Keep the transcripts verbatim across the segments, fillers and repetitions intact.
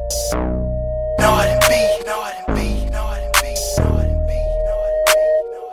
No, I didn't be. No, I didn't be. No, I didn't be. No, I didn't be. No, I didn't be. No,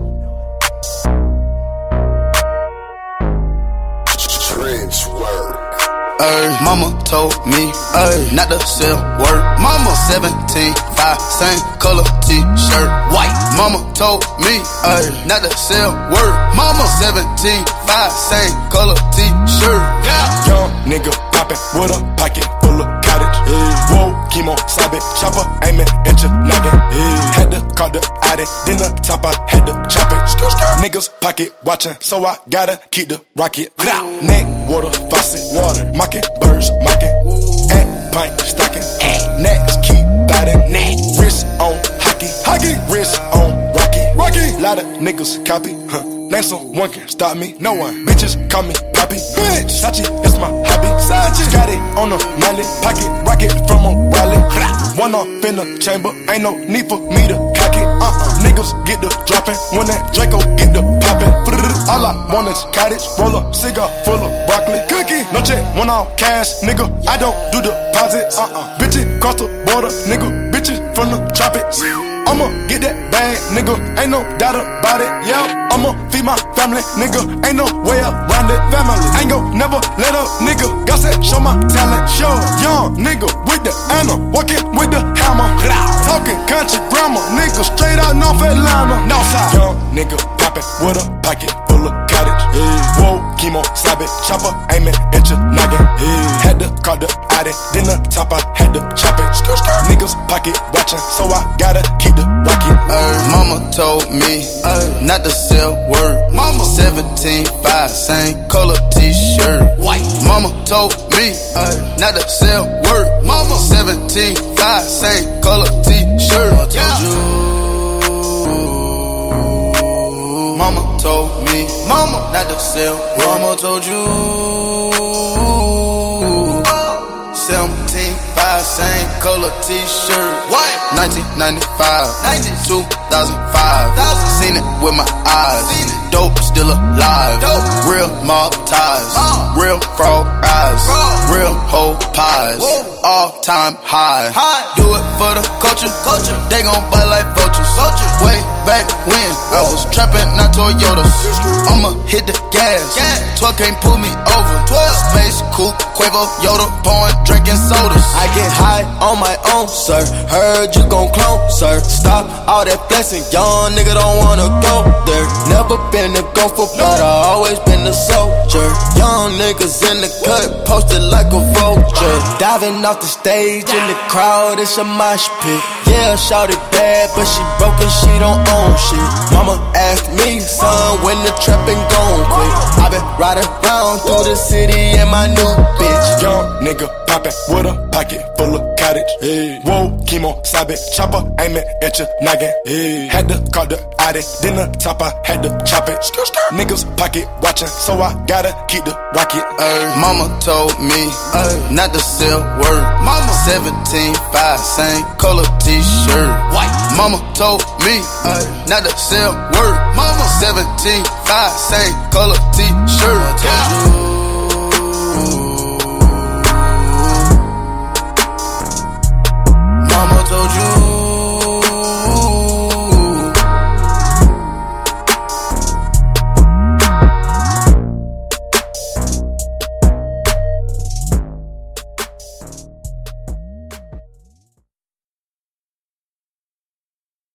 I didn't be. Trench work. Ay, mama told me, ay, not to sell word. Mama seventeen, five, same color t-shirt, white. Mama told me, ay, not to sell word. Mama seventeen, five, same color t-shirt. Yeah. Young nigga poppin' with a pocket full of cottage. Yeah. Whoa, chemo, sabit, chopper, aimin' at your noggin. Yeah. Had to call the addy, then the top I had to chop it. Skr, skr. Niggas pocket watchin', so I gotta keep the rocket. Neck, water, faucet, water, mocking, birds, mocking. And pint, stocking, next, keep biting. Wrist on hockey, hockey, wrist on rocky, rocky. Lot of niggas copy, huh? Name someone can stop me, no one. Bitches call me Poppy, bitch. Sachi, that's my hobby. Sachi, got it on a mallet, pocket rocket from a rally. One off in the chamber, ain't no need for me to cock it. Uh-uh, niggas get the dropping when that Draco get the popping. All I want is cottage, roll up, cigar full of broccoli, cookie. No check, one off cash, nigga. I don't do deposits. Uh-uh, bitches cross the border, nigga. Bitches from the tropics. I'ma get that bag, nigga, ain't no doubt about it, yeah. I'ma feed my family, nigga, ain't no way around it. Family, ain't gon' never let up, nigga. God said, show my talent, show. Young nigga with the Anna, walking with the hammer. Talking country grammar, nigga, straight out North Atlanta. Northside. Young nigga poppin' with a pocket full of cottage. Yeah. Whoa, chemo, sabit, chopper, aimin' at your noggin. Yeah. Had to call the addy, then the top I had to chop it. Skr, skr. Niggas pocket watchin', so I gotta keep the rocket. Ay, mama told me, ay, not to sell word. Mama seventeen, five, same color t-shirt, white. Mama told me, ay, not to sell word. Mama seventeen, five, same color t-shirt. Mama told you. Mama told me, mama not to sell word. Mama told you. seventeen, five, same color t-shirt, white. nineteen ninety-five, two thousand five, seen it with my eyes. Dope still alive, Dope. Real mob ties, uh. real frog eyes, Frog. Real whole pies, Whoa. All time high. high. Do it for the culture, culture. They gon' bite like vultures. vultures. Way back when Whoa. I was trapping, not Toyotas. I'ma hit the gas, gas. twelve can't pull me over. twelve Space coupe, Quavo, Yoda, pouring, drinking sodas. I get high on my own, sir. Heard you gon' clone, sir. Stop all that flexing, young nigga don't wanna go there. Never been a gopher, but I always been a soldier. Young niggas in the cut, posted like a vulture. Diving off the stage in the crowd, it's a mosh pit. Yeah, shawty bad, but she broken, she don't own shit. Mama asked me, son, when the trapping gon' quit. I been riding around through the city in my new bitch. Young nigga poppin' with a pocket full of cottage. Hey. Whoa, chemo, sabit, chopper, aimin' at your noggin. Hey. Had to call the addy, then the top I had to chop it. Skr, skr. Niggas pocket watchin', so I gotta keep the rocket. Ay, mama told me, ay, not to sell word. Mama seventeen, five, same color t-shirt, white. Mama told me, ay, not to sell word. Mama seventeen, five, same color t-shirt.